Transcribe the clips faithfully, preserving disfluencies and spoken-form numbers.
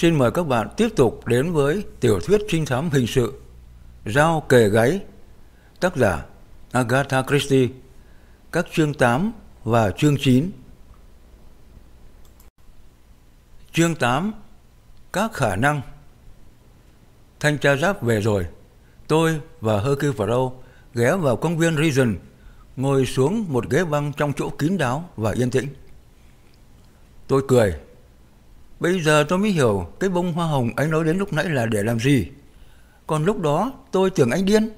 Xin mời các bạn tiếp tục đến với tiểu thuyết trinh thám hình sự Dao kề gáy, tác giả Agatha Christie, các chương tám và chương chín. Chương tám. Các khả năng. Thanh tra giáp về rồi. Tôi và Hercule Poirot ghé vào công viên Regent, ngồi xuống một ghế băng trong chỗ kín đáo và yên tĩnh. Tôi cười. Bây giờ tôi mới hiểu cái bông hoa hồng anh nói đến lúc nãy là để làm gì. Còn lúc đó tôi tưởng anh điên.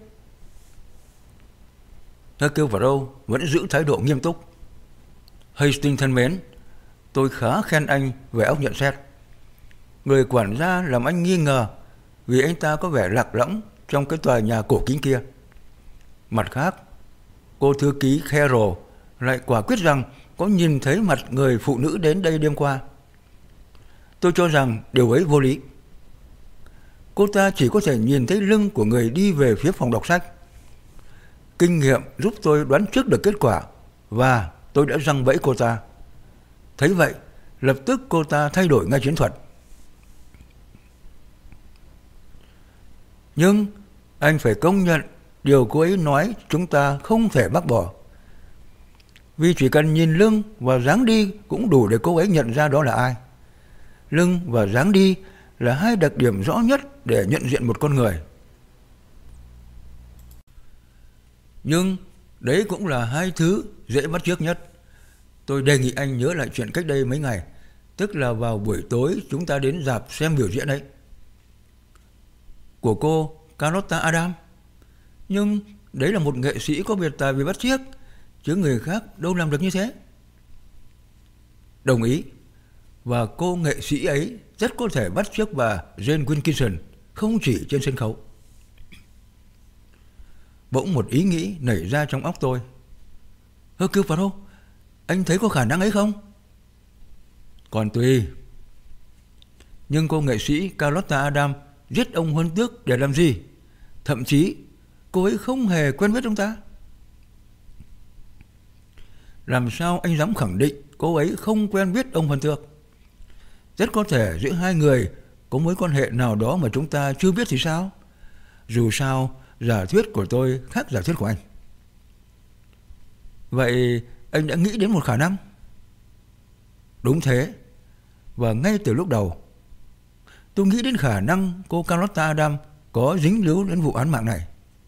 Hercule Poirot vẫn giữ thái độ nghiêm túc. Hastings thân mến, tôi khá khen anh về óc nhận xét. Người quản gia làm anh nghi ngờ vì anh ta có vẻ lạc lõng trong cái tòa nhà cổ kính kia. Mặt khác, cô thư ký Carroll lại quả quyết rằng có nhìn thấy mặt người phụ nữ đến đây đêm qua. Tôi cho rằng điều ấy vô lý. Cô ta chỉ có thể nhìn thấy lưng của người đi về phía phòng đọc sách. Kinh nghiệm giúp tôi đoán trước được kết quả và tôi đã giăng bẫy cô ta. Thấy vậy, lập tức cô ta thay đổi ngay chiến thuật. Nhưng anh phải công nhận điều cô ấy nói chúng ta không thể bác bỏ. Vì chỉ cần nhìn lưng và dáng đi cũng đủ để cô ấy nhận ra đó là ai. Lưng và dáng đi là hai đặc điểm rõ nhất để nhận diện một con người. Nhưng đấy cũng là hai thứ dễ bắt chước nhất. Tôi đề nghị anh nhớ lại chuyện cách đây mấy ngày, tức là vào buổi tối chúng ta đến rạp xem biểu diễn ấy. Của cô Carlotta Adams. Nhưng đấy là một nghệ sĩ có biệt tài về bắt chước, chứ người khác đâu làm được như thế. Đồng ý. Và cô nghệ sĩ ấy rất có thể bắt chước bà Jane Wilkinson, không chỉ trên sân khấu. Bỗng một ý nghĩ nảy ra trong óc tôi. Hercule Poirot, anh thấy có khả năng ấy không? Còn tùy. Nhưng cô nghệ sĩ Carlotta Adams giết ông Huân Tước để làm gì? Thậm chí cô ấy không hề quen biết ông ta. Làm sao anh dám khẳng định cô ấy không quen biết ông Huân Tước? Rất có thể giữa hai người có mối quan hệ nào đó mà chúng ta chưa biết thì sao? Dù sao, giả thuyết của tôi khác giả thuyết của anh. Vậy anh đã nghĩ đến một khả năng? Đúng thế. Và ngay từ lúc đầu, tôi nghĩ đến khả năng cô Carlotta Adams có dính líu đến vụ án mạng này.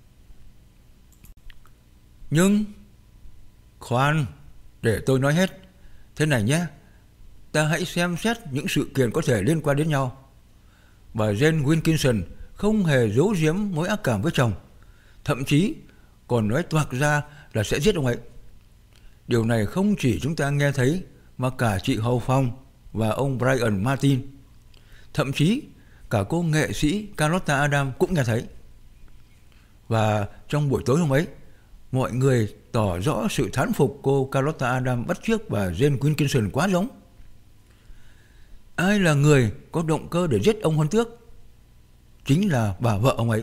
Nhưng, khoan, để tôi nói hết. Thế này nhé, ta hãy xem xét những sự kiện có thể liên quan đến nhau. Bà Jane Wilkinson không hề giấu giếm mối ác cảm với chồng, thậm chí còn nói toạc ra là sẽ giết ông ấy. Điều này không chỉ chúng ta nghe thấy, mà cả chị hầu phòng và ông Brian Martin, thậm chí cả cô nghệ sĩ Carlotta Adams cũng nghe thấy. Và trong buổi tối hôm ấy, mọi người tỏ rõ sự thán phục cô Carlotta Adams bắt chước bà Jane Wilkinson quá giống. Ai là người có động cơ để giết ông Huân Tước? Chính là bà vợ ông ấy.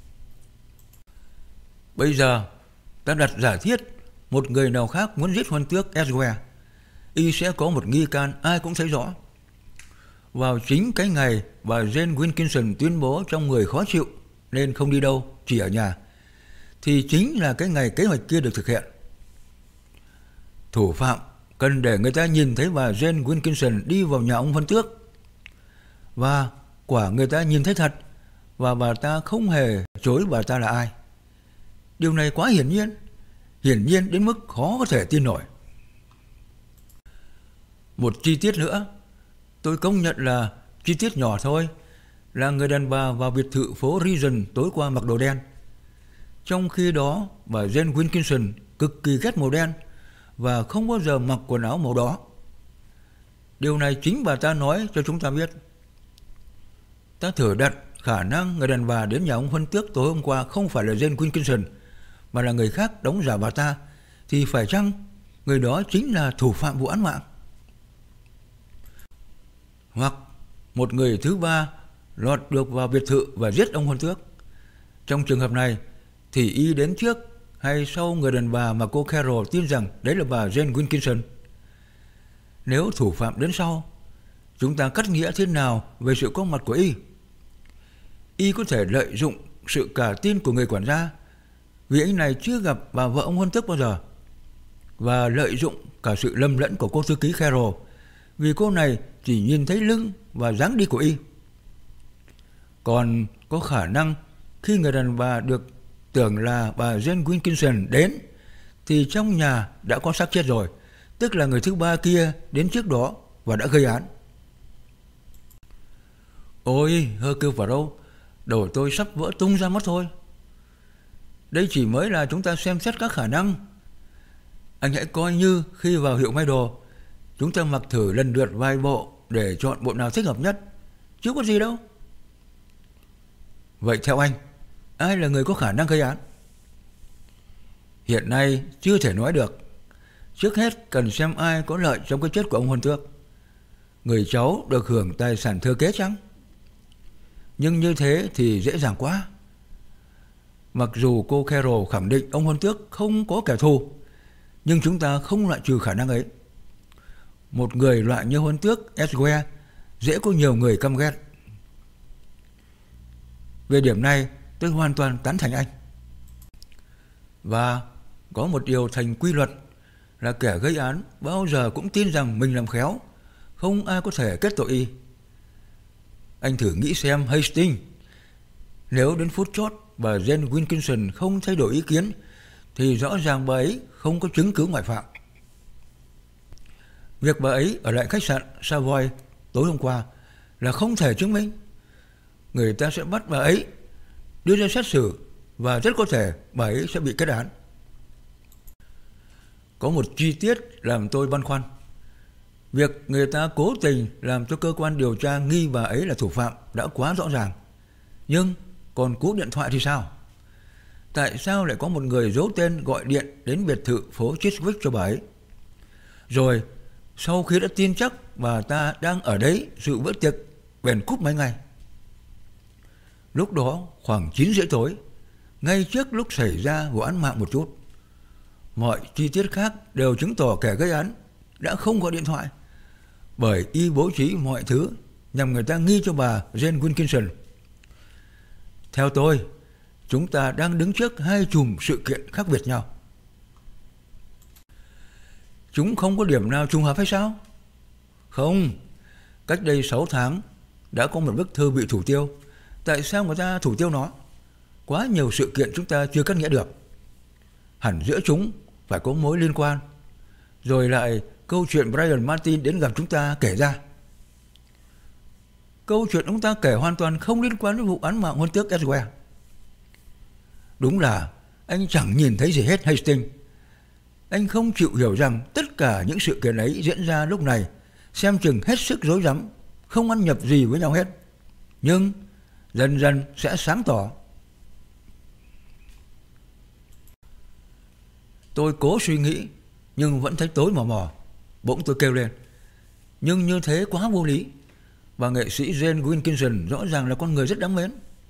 Bây giờ ta đặt giả thiết một người nào khác muốn giết Huân Tước Edgware, y sẽ có một nghi can ai cũng thấy rõ. Vào chính cái ngày bà Jane Wilkinson tuyên bố trong người khó chịu nên không đi đâu, chỉ ở nhà, thì chính là cái ngày kế hoạch kia được thực hiện. Thủ phạm cần để người ta nhìn thấy bà Jane Wilkinson đi vào nhà ông Huân Tước. Và quả người ta nhìn thấy thật, và bà ta không hề chối bà ta là ai. Điều này quá hiển nhiên, hiển nhiên đến mức khó có thể tin nổi. Một chi tiết nữa, tôi công nhận là chi tiết nhỏ thôi, là người đàn bà vào biệt thự phố Regent tối qua mặc đồ đen. Trong khi đó, bà Jane Wilkinson cực kỳ ghét màu đen và không bao giờ mặc quần áo màu đỏ. Điều này chính bà ta nói cho chúng ta biết. Ta thử đặt khả năng người đàn bà đến nhà ông Huân Tước tối hôm qua không phải là Jane Wilkinson, mà là người khác đóng giả bà ta, thì phải chăng người đó chính là thủ phạm vụ án mạng? Hoặc một người thứ ba lọt được vào biệt thự và giết ông Huân Tước. Trong trường hợp này thì y đến trước hay sau người đàn bà mà cô Carroll tin rằng đấy là bà Jane Wilkinson? Nếu thủ phạm đến sau chúng ta cắt nghĩa thế nào về sự có mặt của y. Y có thể lợi dụng sự cả tin của người quản gia, vì anh này chưa gặp bà vợ ông Huân Tước bao giờ, và lợi dụng cả sự lầm lẫn của cô thư ký Carol, vì cô này chỉ nhìn thấy lưng và dáng đi của y. Còn có khả năng khi người đàn bà được tưởng là bà Jane Wilkinson đến thì trong nhà đã có xác chết rồi, tức là người thứ ba kia đến trước đó và đã gây án. Ôi, Hercule Poirot, đầu tôi sắp vỡ tung ra mất thôi. Đây chỉ mới là chúng ta xem xét các khả năng. Anh hãy coi như khi vào hiệu may đồ, chúng ta mặc thử lần lượt vài bộ để chọn bộ nào thích hợp nhất, chứ có gì đâu. Vậy theo anh, ai là người có khả năng gây án? Hiện nay chưa thể nói được. Trước hết cần xem ai có lợi trong cái chết của ông Huân Tước. Người cháu được hưởng tài sản thừa kế chăng? Nhưng như thế thì dễ dàng quá. Mặc dù cô Carol khẳng định ông Huân Tước không có kẻ thù, nhưng chúng ta không loại trừ khả năng ấy. Một người loại như Huân Tước Edgware dễ có nhiều người căm ghét. Về điểm này tôi hoàn toàn tán thành anh. Và có một điều thành quy luật là kẻ gây án bao giờ cũng tin rằng mình làm khéo, không ai có thể kết tội y. Anh thử nghĩ xem Hastings, nếu đến phút chót bà Jane Wilkinson không thay đổi ý kiến thì rõ ràng bà ấy không có chứng cứ ngoại phạm. Việc bà ấy ở lại khách sạn Savoy tối hôm qua là không thể chứng minh. Người ta sẽ bắt bà ấy, đưa ra xét xử và rất có thể bà ấy sẽ bị kết án. Có một chi tiết làm tôi băn khoăn. Việc người ta cố tình làm cho cơ quan điều tra nghi bà ấy là thủ phạm đã quá rõ ràng. Nhưng còn cú điện thoại thì sao? Tại sao lại có một người giấu tên gọi điện đến biệt thự phố Chiswick cho bà ấy? Rồi sau khi đã tin chắc bà ta đang ở đấy dự bữa tiệc, bèn cúp máy ngay. Lúc đó khoảng chín rưỡi tối, ngay trước lúc xảy ra vụ án mạng một chút. Mọi chi tiết khác đều chứng tỏ kẻ gây án đã không gọi điện thoại, bởi y bố trí mọi thứ nhằm người ta nghi cho bà Jane Wilkinson. Theo tôi, chúng ta đang đứng trước hai chùm sự kiện khác biệt nhau. Chúng không có điểm nào trùng hợp hay sao? Không, cách đây sáu tháng đã có một bức thư bị thủ tiêu. Tại sao người ta thủ tiêu nó? Quá nhiều sự kiện chúng ta chưa cắt nghĩa được. Hẳn giữa chúng phải có mối liên quan. Rồi lại câu chuyện Brian Martin đến gặp chúng ta kể ra. Câu chuyện ông ta kể hoàn toàn không liên quan đến vụ án mạng Huân Tước Edgware. Đúng là anh chẳng nhìn thấy gì hết, Hastings. Anh không chịu hiểu rằng tất cả những sự kiện ấy diễn ra lúc này xem chừng hết sức rối rắm, không ăn nhập gì với nhau hết. Nhưng dần dần sẽ sáng tỏ. Tôi cố suy nghĩ nhưng vẫn thấy tối mò mò. Bỗng tôi kêu lên. Nhưng như thế quá vô lý. Và nghệ sĩ Jane Wilkinson rõ ràng là con người rất đáng mến.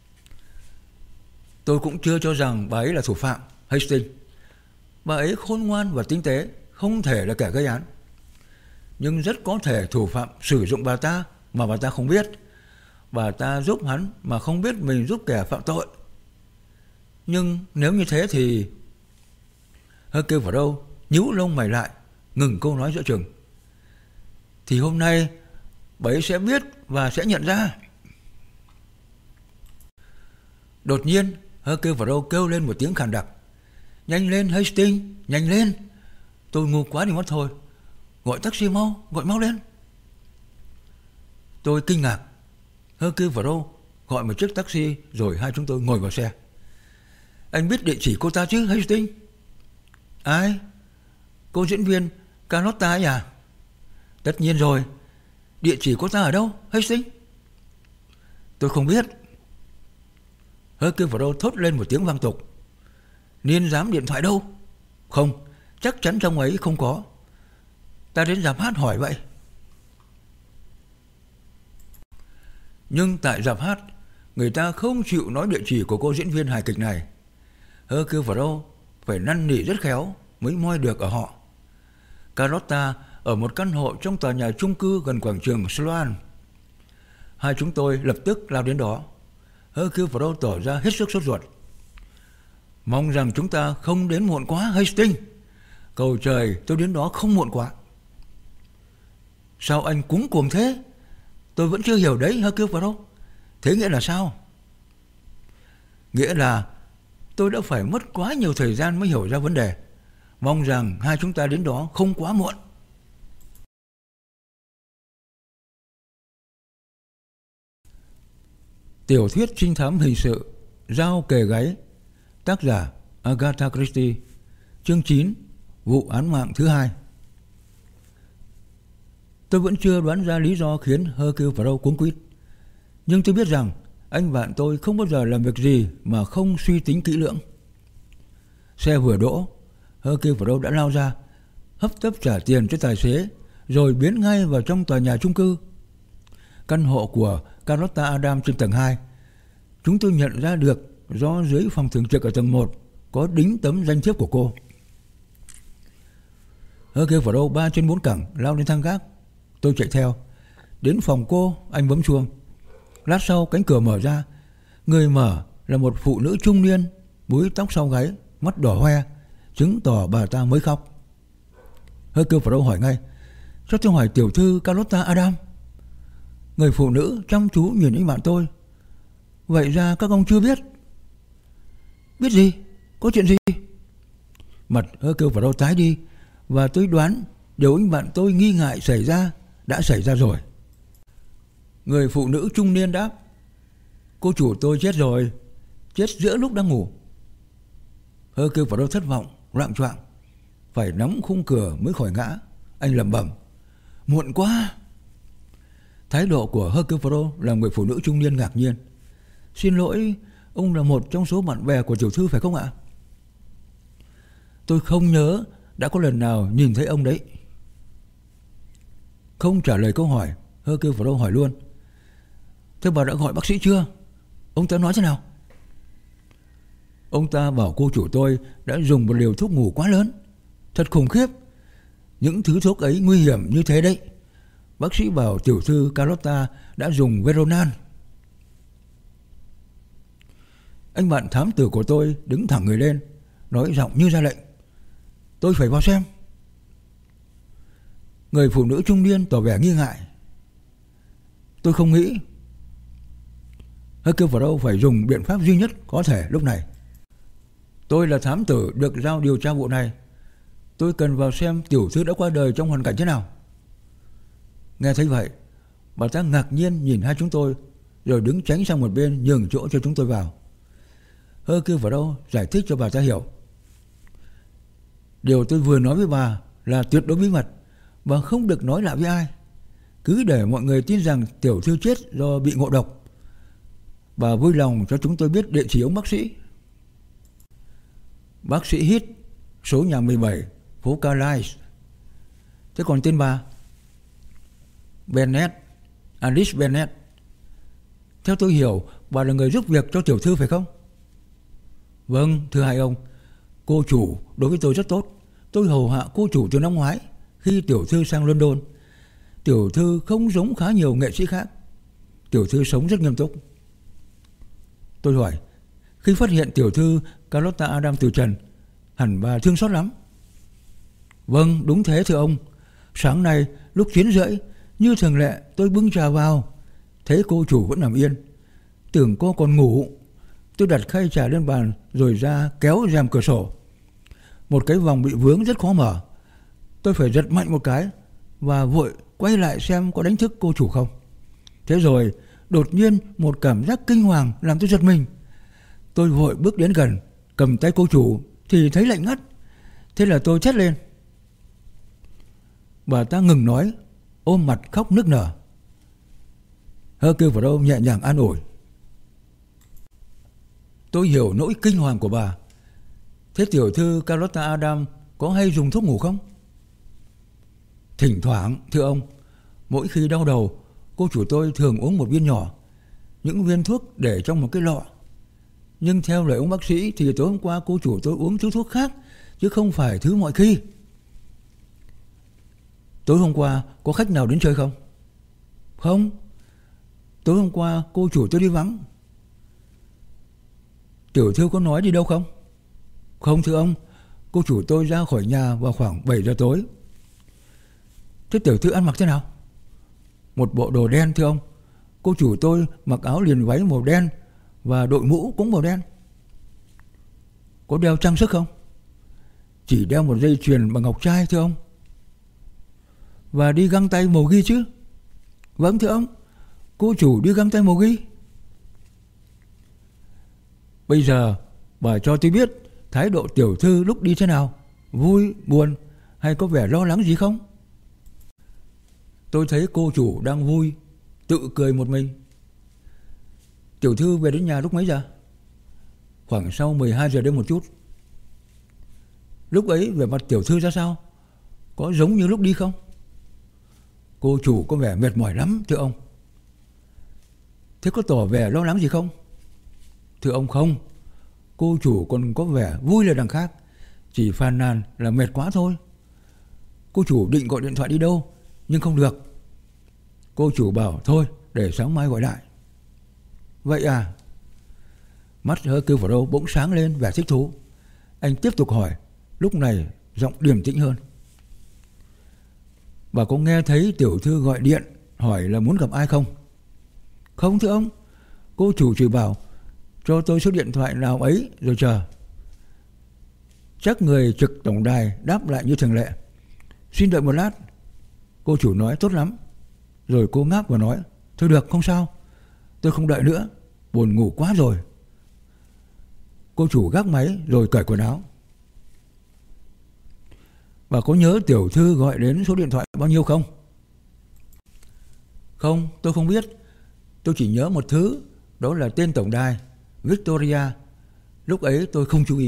Tôi cũng chưa cho rằng bà ấy là thủ phạm, Hastings. Bà ấy khôn ngoan và tinh tế, không thể là kẻ gây án. Nhưng rất có thể thủ phạm sử dụng bà ta mà bà ta không biết. Bà ta giúp hắn mà không biết mình giúp kẻ phạm tội. Nhưng nếu như thế thì... Hercule Poirot nhíu lông mày lại, ngừng câu nói giữa chừng. Thì hôm nay bà ấy sẽ biết và sẽ nhận ra. Đột nhiên Hercule Poirot kêu lên một tiếng khàn đặc. Nhanh lên Hastings, nhanh lên. Tôi ngu quá đi mất thôi. Gọi taxi mau, gọi mau lên. Tôi kinh ngạc. Hercule Poirot gọi một chiếc taxi rồi hai chúng tôi ngồi vào xe. Anh biết địa chỉ cô ta chứ, Hastings? Ai? Cô diễn viên Carlotta ấy à? Tất nhiên rồi. Địa chỉ cô ta ở đâu, Hastings? Tôi không biết. Hercule Poirot thốt lên một tiếng vang tục. Niên giám điện thoại đâu? Không, chắc chắn trong ấy không có. Ta đến rạp hát hỏi vậy. Nhưng tại rạp hát, người ta không chịu nói địa chỉ của cô diễn viên hài kịch này. Hercule Poirot phải năn nỉ rất khéo mới moi được ở họ. Carlotta ở một căn hộ trong tòa nhà chung cư gần quảng trường Sloan. Hai chúng tôi lập tức lao đến đó. Hercule Poirot tỏ ra hết sức sốt ruột. Mong rằng chúng ta không đến muộn quá, Hastings. Cầu trời tôi đến đó không muộn quá. Sao anh cuống cuồng thế? Tôi vẫn chưa hiểu đấy, Hercule Poirot. Thế nghĩa là sao? Nghĩa là tôi đã phải mất quá nhiều thời gian mới hiểu ra vấn đề. Mong rằng hai chúng ta đến đó không quá muộn. Tiểu thuyết trinh thám hình sự Dao kề gáy, tác giả Agatha Christie, chương chín, vụ án mạng thứ hai. Tôi vẫn chưa đoán ra lý do khiến Hercule Poirot cuống quýt, nhưng tôi biết rằng anh bạn tôi không bao giờ làm việc gì mà không suy tính kỹ lưỡng. Xe vừa đỗ, Hercule Poirot đã lao ra, hấp tấp trả tiền cho tài xế, rồi biến ngay vào trong tòa nhà chung cư. Căn hộ của Carlotta Adams trên tầng hai. Chúng tôi nhận ra được do dưới phòng thường trực ở tầng một có đính tấm danh thiếp của cô. Hercule Poirot ba trên bốn cẳng lao lên thang gác. Tôi chạy theo. Đến phòng cô, anh bấm chuông. Lát sau cánh cửa mở ra. Người mở là một phụ nữ trung niên, búi tóc sau gáy, mắt đỏ hoe, chứng tỏ bà ta mới khóc. Hercule Poirot hỏi ngay: sao tôi hỏi tiểu thư Carlotta Adams? Người phụ nữ chăm chú nhìn anh bạn tôi. Vậy ra các ông chưa biết? Biết gì? Có chuyện gì? Mặt Hercule Poirot tái đi, và tôi đoán điều anh bạn tôi nghi ngại xảy ra đã xảy ra rồi. Người phụ nữ trung niên đáp: cô chủ tôi chết rồi, chết giữa lúc đang ngủ. Hercule Poirot thất vọng, loạng choạng, phải nắm khung cửa mới khỏi ngã. Anh lẩm bẩm: muộn quá. Thái độ của Hercule Poirot làm người phụ nữ trung niên ngạc nhiên. Xin lỗi, ông là một trong số bạn bè của tiểu thư phải không ạ? Tôi không nhớ đã có lần nào nhìn thấy ông đấy. Không trả lời câu hỏi, Hercule Poirot hỏi luôn: thế bà đã gọi bác sĩ chưa? Ông ta nói thế nào? Ông ta bảo cô chủ tôi đã dùng một liều thuốc ngủ quá lớn. Thật khủng khiếp. Những thứ thuốc ấy nguy hiểm như thế đấy. Bác sĩ bảo tiểu thư Carlotta đã dùng Veronal. Anh bạn thám tử của tôi đứng thẳng người lên, nói giọng như ra lệnh: tôi phải vào xem. Người phụ nữ trung niên tỏ vẻ nghi ngại: tôi không nghĩ. Hercule Poirot phải dùng biện pháp duy nhất có thể lúc này. Tôi là thám tử được giao điều tra vụ này. Tôi cần vào xem tiểu thư đã qua đời trong hoàn cảnh thế nào. Nghe thấy vậy, bà ta ngạc nhiên nhìn hai chúng tôi, rồi đứng tránh sang một bên nhường chỗ cho chúng tôi vào. Hercule Poirot giải thích cho bà ta hiểu: điều tôi vừa nói với bà là tuyệt đối bí mật và không được nói lại với ai. Cứ để mọi người tin rằng tiểu thư chết do bị ngộ độc. Bà vui lòng cho chúng tôi biết địa chỉ ông bác sĩ. Bác sĩ Heath, số nhà mười bảy, phố Carlisle. Thế còn tên bà? Bennett, Alice Bennett. Theo tôi hiểu, bà là người giúp việc cho tiểu thư phải không? Vâng, thưa hai ông. Cô chủ đối với tôi rất tốt. Tôi hầu hạ cô chủ từ năm ngoái khi tiểu thư sang London. Tiểu thư không giống khá nhiều nghệ sĩ khác. Tiểu thư sống rất nghiêm túc. Tôi hỏi: khi phát hiện tiểu thư Carlotta Adams từ trần, hẳn bà thương xót lắm. Vâng, đúng thế thưa ông. Sáng nay lúc chín rưỡi, như thường lệ tôi bưng trà vào, thấy cô chủ vẫn nằm yên. Tưởng cô còn ngủ. Tôi đặt khay trà lên bàn rồi ra kéo rèm cửa sổ. Một cái vòng bị vướng rất khó mở. Tôi phải giật mạnh một cái và vội quay lại xem có đánh thức cô chủ không. Thế rồi đột nhiên một cảm giác kinh hoàng làm tôi giật mình. Tôi vội bước đến gần, cầm tay cô chủ thì thấy lạnh ngắt. Thế là tôi thét lên. Bà ta ngừng nói, ôm mặt khóc nức nở. Hercule Poirot nhẹ nhàng an ủi: tôi hiểu nỗi kinh hoàng của bà. Thế tiểu thư Carlotta Adams có hay dùng thuốc ngủ không? Thỉnh thoảng thưa ông. Mỗi khi đau đầu, cô chủ tôi thường uống một viên nhỏ. Những viên thuốc để trong một cái lọ. Nhưng theo lời ông bác sĩ thì tối hôm qua cô chủ tôi uống thứ thuốc khác, chứ không phải thứ mọi khi. Tối hôm qua có khách nào đến chơi không? Không. Tối hôm qua cô chủ tôi đi vắng. Tiểu thư có nói đi đâu không? Không thưa ông, cô chủ tôi ra khỏi nhà vào khoảng bảy giờ tối. Thế tiểu thư ăn mặc thế nào? Một bộ đồ đen thưa ông. Cô chủ tôi mặc áo liền váy màu đen và đội mũ cũng màu đen. Có đeo trang sức không? Chỉ đeo một dây chuyền bằng ngọc trai thưa ông. Và đi găng tay màu ghi chứ? Vâng thưa ông, cô chủ đi găng tay màu ghi. Bây giờ bà cho tôi biết thái độ tiểu thư lúc đi thế nào? Vui, buồn hay có vẻ lo lắng gì không? Tôi thấy cô chủ đang vui, tự cười một mình. Tiểu thư về đến nhà lúc mấy giờ? Khoảng sau mười hai giờ đêm một chút. Lúc ấy vẻ mặt tiểu thư ra sao? Có giống như lúc đi không? Cô chủ có vẻ mệt mỏi lắm thưa ông. Thế có tỏ vẻ lo lắng gì không? Thưa ông không. Cô chủ còn có vẻ vui là đằng khác. Chỉ phàn nàn là mệt quá thôi. Cô chủ định gọi điện thoại đi đâu nhưng không được. Cô chủ bảo thôi để sáng mai gọi lại. Vậy à? Mắt Hercule Poirot bỗng sáng lên vẻ thích thú. Anh tiếp tục hỏi, lúc này giọng điềm tĩnh hơn. Bà có nghe thấy tiểu thư gọi điện hỏi là muốn gặp ai không? Không thưa ông. Cô chủ chỉ bảo cho tôi số điện thoại nào ấy rồi chờ. Chắc người trực tổng đài đáp lại như thường lệ. Xin đợi một lát. Cô chủ nói tốt lắm. Rồi cô ngáp và nói, thôi được không sao, tôi không đợi nữa, buồn ngủ quá rồi. Cô chủ gác máy rồi cởi quần áo. Bà có nhớ tiểu thư gọi đến số điện thoại bao nhiêu không? Không, tôi không biết. Tôi chỉ nhớ một thứ, đó là tên tổng đài Victoria. Lúc ấy tôi không chú ý.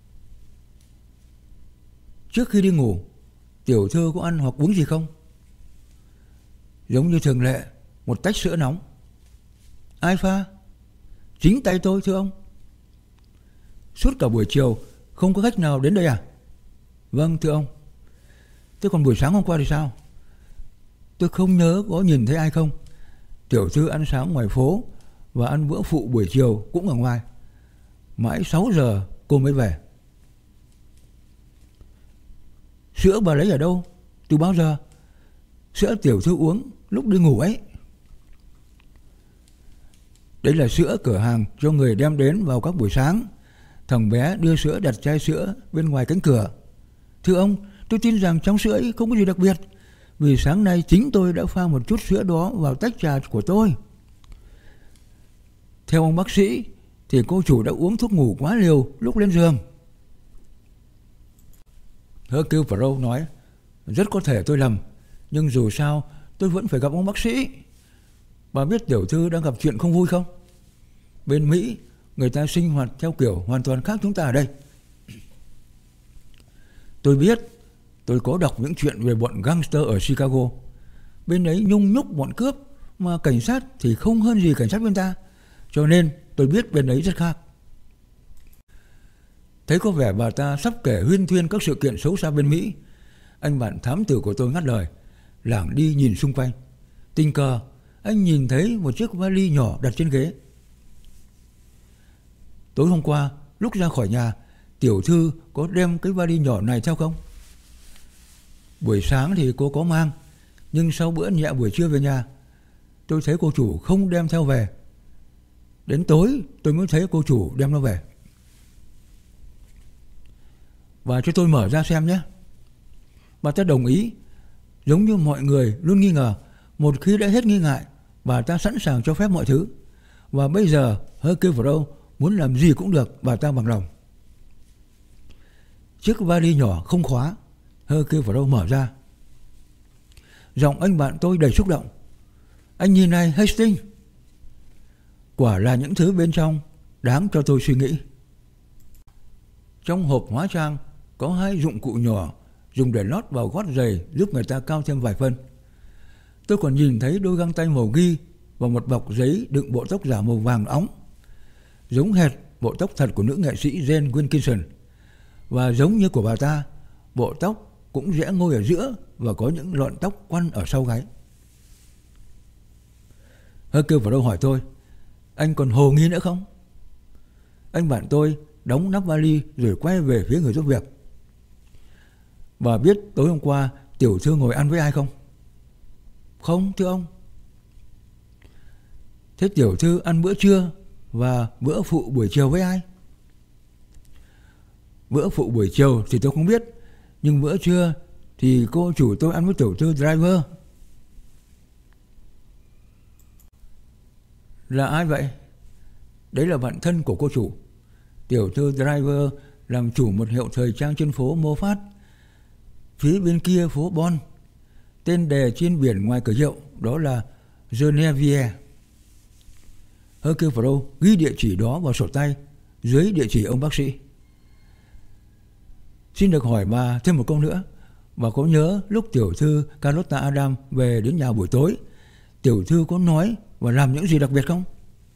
Trước khi đi ngủ, tiểu thư có ăn hoặc uống gì không? Giống như thường lệ, một tách sữa nóng. Ai pha? Chính tay tôi thưa ông. Suốt cả buổi chiều không có khách nào đến đây à? Vâng thưa ông. Thế còn buổi sáng hôm qua thì sao? Tôi không nhớ có nhìn thấy ai không. Tiểu thư ăn sáng ngoài phố và ăn bữa phụ buổi chiều cũng ở ngoài. Mãi sáu giờ cô mới về. Sữa bà lấy ở đâu? Từ bao giờ? Sữa tiểu thư uống lúc đi ngủ ấy. Đấy là sữa cửa hàng cho người đem đến vào các buổi sáng. Thằng bé đưa sữa đặt chai sữa bên ngoài cánh cửa. Thưa ông, tôi tin rằng trong sữa ấy không có gì đặc biệt, vì sáng nay chính tôi đã pha một chút sữa đó vào tách trà của tôi. Theo ông bác sĩ thì cô chủ đã uống thuốc ngủ quá liều lúc lên giường. Hercule Poirot nói, rất có thể tôi lầm, nhưng dù sao tôi vẫn phải gặp ông bác sĩ. Bà biết tiểu thư đang gặp chuyện không vui không? Bên Mỹ người ta sinh hoạt theo kiểu hoàn toàn khác chúng ta ở đây. Tôi biết, tôi có đọc những chuyện về bọn gangster ở Chicago. Bên ấy nhung nhúc bọn cướp, mà cảnh sát thì không hơn gì cảnh sát bên ta. Cho nên tôi biết bên ấy rất khác. Thấy có vẻ bà ta sắp kể huyên thuyên các sự kiện xấu xa bên Mỹ, anh bạn thám tử của tôi ngắt lời, lảng đi nhìn xung quanh. Tình cờ anh nhìn thấy một chiếc vali nhỏ đặt trên ghế. Tối hôm qua lúc ra khỏi nhà, tiểu thư có đem cái vali nhỏ này theo không? Buổi sáng thì cô có mang, nhưng sau bữa nhẹ buổi trưa về nhà, tôi thấy cô chủ không đem theo về. Đến tối tôi mới thấy cô chủ đem nó về. Và cho tôi mở ra xem nhé. Bà ta đồng ý. Giống như mọi người luôn nghi ngờ, một khi đã hết nghi ngại, bà ta sẵn sàng cho phép mọi thứ. Và bây giờ Hercule Poirot muốn làm gì cũng được bà ta bằng lòng. Chiếc vali nhỏ không khóa, Hercule Poirot mở ra. Giọng anh bạn tôi đầy xúc động. Anh nhìn này Hastings. Quả là những thứ bên trong đáng cho tôi suy nghĩ. Trong hộp hóa trang có hai dụng cụ nhỏ dùng để lót vào gót giày giúp người ta cao thêm vài phân. Tôi còn nhìn thấy đôi găng tay màu ghi và một bọc giấy đựng bộ tóc giả màu vàng óng, giống hệt bộ tóc thật của nữ nghệ sĩ Jane Wilkinson, và giống như của bà ta, bộ tóc cũng rẽ ngôi ở giữa và có những lọn tóc quăn ở sau gáy. Hercule Poirot hỏi tôi, anh còn hồ nghi nữa không? Anh bạn tôi đóng nắp vali rồi quay về phía người giúp việc. Bà biết tối hôm qua tiểu thư ngồi ăn với ai không? Không, thưa ông. Thế tiểu thư ăn bữa trưa và bữa phụ buổi chiều với ai? Bữa phụ buổi chiều thì tôi không biết, nhưng bữa trưa thì cô chủ tôi ăn với tiểu thư Driver. Là ai vậy? Đấy là bạn thân của cô chủ. Tiểu thư Driver làm chủ một hiệu thời trang trên phố Moffat, phía bên kia phố Bon. Tên đề trên biển ngoài cửa hiệu đó là Genevieve. Hercule Poirot ghi địa chỉ đó vào sổ tay dưới địa chỉ ông bác sĩ. Xin được hỏi bà thêm một câu nữa. Bà có nhớ lúc tiểu thư Carlotta Adam về đến nhà buổi tối, tiểu thư có nói và làm những gì đặc biệt không?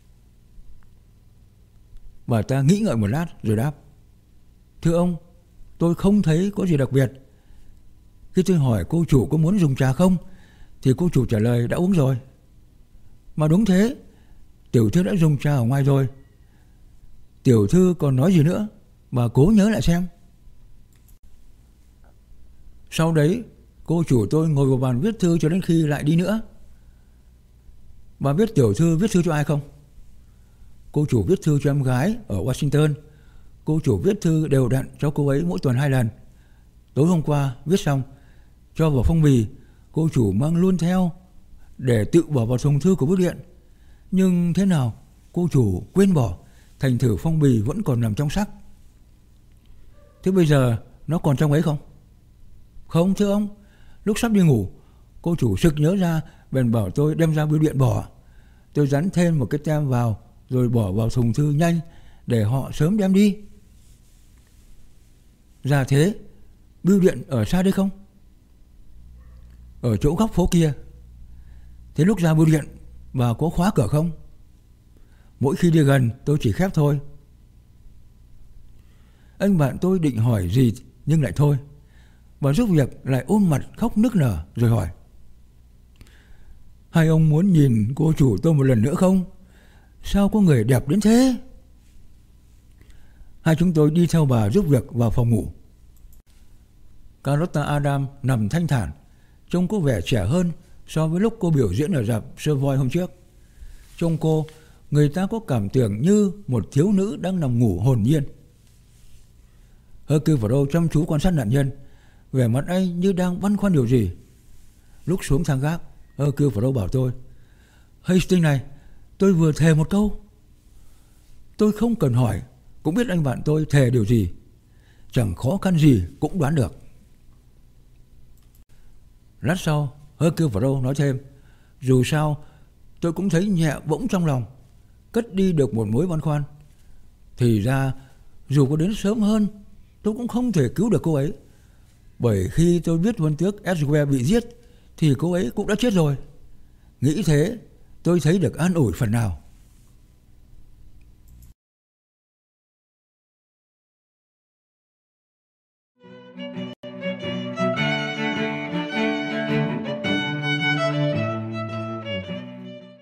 Bà ta nghĩ ngợi một lát rồi đáp, thưa ông, tôi không thấy có gì đặc biệt. Khi tôi hỏi cô chủ có muốn dùng trà không, thì cô chủ trả lời đã uống rồi. Mà đúng thế, tiểu thư đã dùng trà ở ngoài rồi. Tiểu thư còn nói gì nữa? Bà cố nhớ lại xem. Sau đấy, cô chủ tôi ngồi vào bàn viết thư cho đến khi lại đi nữa. Bà biết tiểu thư viết thư cho ai không? Cô chủ viết thư cho em gái ở Washington. Cô chủ viết thư đều đặn cho cô ấy mỗi tuần hai lần. Tối hôm qua viết xong, cho vào phong bì, cô chủ mang luôn theo để tự bỏ vào thùng thư của bưu điện. Nhưng thế nào cô chủ quên bỏ, thành thử phong bì vẫn còn nằm trong xác. Thế bây giờ nó còn trong ấy không? Không, thưa ông. Lúc sắp đi ngủ, cô chủ sực nhớ ra, bèn bảo tôi đem ra bưu điện bỏ. Tôi dán thêm một cái tem vào rồi bỏ vào thùng thư nhanh để họ sớm đem đi. Dạ thế, bưu điện ở xa đây không? Ở chỗ góc phố kia. Thế lúc ra bưu điện bà có khóa cửa không? Mỗi khi đi gần tôi chỉ khép thôi. Anh bạn tôi định hỏi gì nhưng lại thôi. Bà giúp việc lại ôm mặt khóc nức nở rồi hỏi, hai ông muốn nhìn cô chủ tôi một lần nữa không? Sao có người đẹp đến thế? Hai chúng tôi đi theo bà giúp việc vào phòng ngủ. Carlotta Adam nằm thanh thản, trông có vẻ trẻ hơn so với lúc cô biểu diễn ở rạp Savoy hôm trước. Trông cô, người ta có cảm tưởng như một thiếu nữ đang nằm ngủ hồn nhiên. Hercule Poirot chăm chú quan sát nạn nhân, vẻ mặt anh như đang băn khoăn điều gì. Lúc xuống thang gác, Hercule Poirot bảo tôi, Hastings này, tôi vừa thề một câu. Tôi không cần hỏi, cũng biết anh bạn tôi thề điều gì. Chẳng khó khăn gì cũng đoán được. Lát sau, Hercule Poirot nói thêm, dù sao, tôi cũng thấy nhẹ bỗng trong lòng, cất đi được một mối băn khoăn. Thì ra, dù có đến sớm hơn, tôi cũng không thể cứu được cô ấy. Bởi khi tôi biết Vân Tước Edgware bị giết, thì cô ấy cũng đã chết rồi. Nghĩ thế, tôi thấy được an ủi phần nào.